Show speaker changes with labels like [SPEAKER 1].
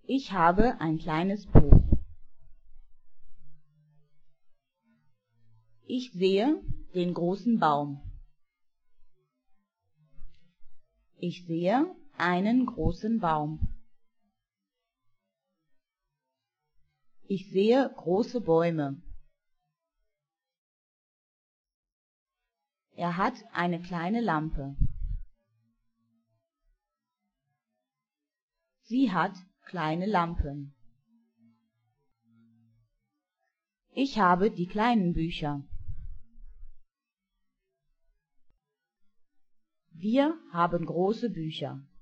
[SPEAKER 1] Ich habe ein kleines Buch. Ich sehe den großen Baum. Ich sehe einen großen Baum. Ich sehe große Bäume. Er hat eine kleine Lampe. Sie hat kleine Lampen. Ich habe die kleinen Bücher. Wir haben große Bücher.